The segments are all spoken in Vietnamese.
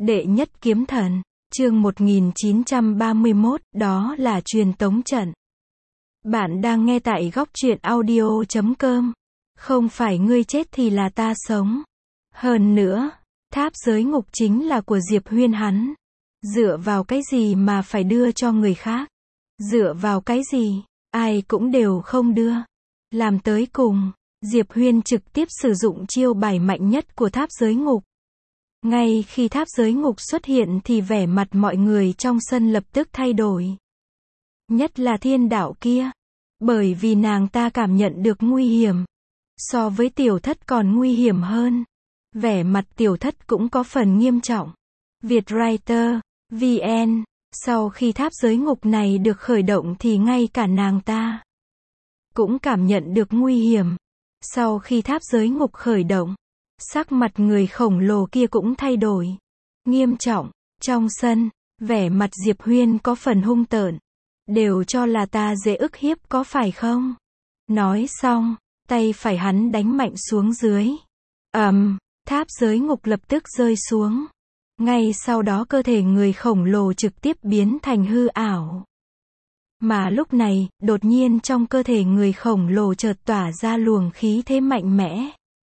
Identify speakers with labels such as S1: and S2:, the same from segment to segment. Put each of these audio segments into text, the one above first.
S1: Đệ nhất kiếm thần, chương 1931, đó là truyền tống trận. Bạn đang nghe tại góc truyện audio.com. Không phải ngươi chết thì là ta sống. Hơn nữa, tháp giới ngục chính là của Diệp Huyên hắn. Dựa vào cái gì mà phải đưa cho người khác? Dựa vào cái gì? Ai cũng đều không đưa. Làm tới cùng, Diệp Huyên trực tiếp sử dụng chiêu bài mạnh nhất của tháp giới ngục. Ngay khi tháp giới ngục xuất hiện thì vẻ mặt mọi người trong sân lập tức thay đổi. Nhất là Thiên Đạo kia. Bởi vì nàng ta cảm nhận được nguy hiểm. So với Tiểu Thất còn nguy hiểm hơn. Vẻ mặt Tiểu Thất cũng có phần nghiêm trọng. Vietwriter, VN, sau khi tháp giới ngục này được khởi động thì ngay cả nàng ta cũng cảm nhận được nguy hiểm. Sau khi tháp giới ngục khởi động, sắc mặt người khổng lồ kia cũng thay đổi. Nghiêm trọng, trong sân, vẻ mặt Diệp Huyên có phần hung tợn. Đều cho là ta dễ ức hiếp có phải không? Nói xong, tay phải hắn đánh mạnh xuống dưới. Tháp giới ngục lập tức rơi xuống. Ngay sau đó cơ thể người khổng lồ trực tiếp biến thành hư ảo. Mà lúc này, đột nhiên trong cơ thể người khổng lồ chợt tỏa ra luồng khí thế mạnh mẽ.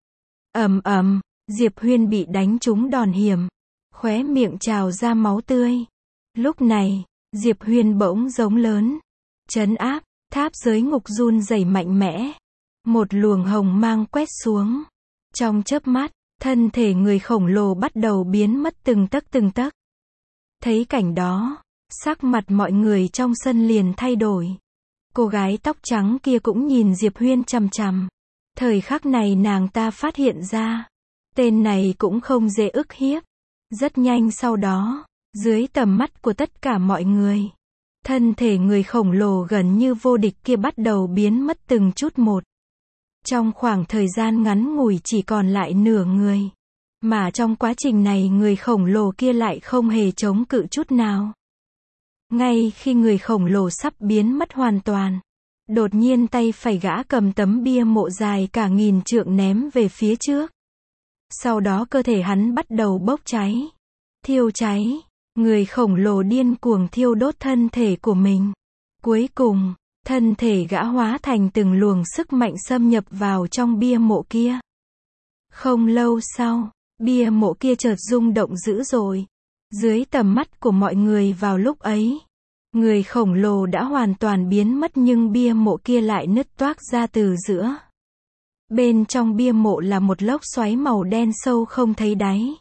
S1: Diệp Huyên bị đánh trúng đòn hiểm. Khóe miệng trào ra máu tươi. Lúc này, Diệp Huyên bỗng giống lớn. Trấn áp, tháp giới ngục run rẩy mạnh mẽ. Một luồng hồng mang quét xuống. Trong chớp mắt, thân thể người khổng lồ bắt đầu biến mất từng tấc. Thấy cảnh đó, sắc mặt mọi người trong sân liền thay đổi. Cô gái tóc trắng kia cũng nhìn Diệp Huyên chằm chằm. Thời khắc này nàng ta phát hiện ra, tên này cũng không dễ ức hiếp. Rất nhanh sau đó, dưới tầm mắt của tất cả mọi người, thân thể người khổng lồ gần như vô địch kia bắt đầu biến mất từng chút một. Trong khoảng thời gian ngắn ngủi chỉ còn lại nửa người. Mà trong quá trình này người khổng lồ kia lại không hề chống cự chút nào. Ngay khi người khổng lồ sắp biến mất hoàn toàn, đột nhiên tay phải gã cầm tấm bia mộ dài cả nghìn trượng ném về phía trước. Sau đó cơ thể hắn bắt đầu bốc cháy, thiêu cháy. Người khổng lồ điên cuồng thiêu đốt thân thể của mình. Cuối cùng, thân thể gã hóa thành từng luồng sức mạnh xâm nhập vào trong bia mộ kia. Không lâu sau, bia mộ kia chợt rung động dữ dội. Dưới tầm mắt của mọi người vào lúc ấy, người khổng lồ đã hoàn toàn biến mất nhưng bia mộ kia lại nứt toác ra từ giữa. Bên trong bia mộ là một lốc xoáy màu đen sâu không thấy đáy.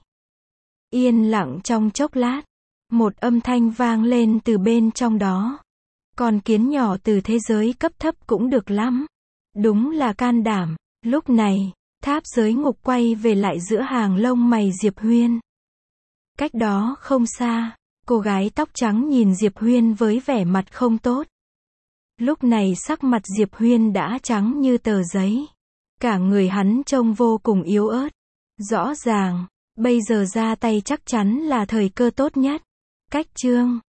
S1: Yên lặng trong chốc lát, một âm thanh vang lên từ bên trong đó. Con kiến nhỏ từ thế giới cấp thấp cũng được lắm. Đúng là can đảm. Lúc này, tháp giới ngục quay về lại giữa hàng lông mày Diệp Huyên. Cách đó không xa, cô gái tóc trắng nhìn Diệp Huyên với vẻ mặt không tốt. Lúc này sắc mặt Diệp Huyên đã trắng như tờ giấy. Cả người hắn trông vô cùng yếu ớt. Rõ ràng, bây giờ ra tay chắc chắn là thời cơ tốt nhất. Cách chương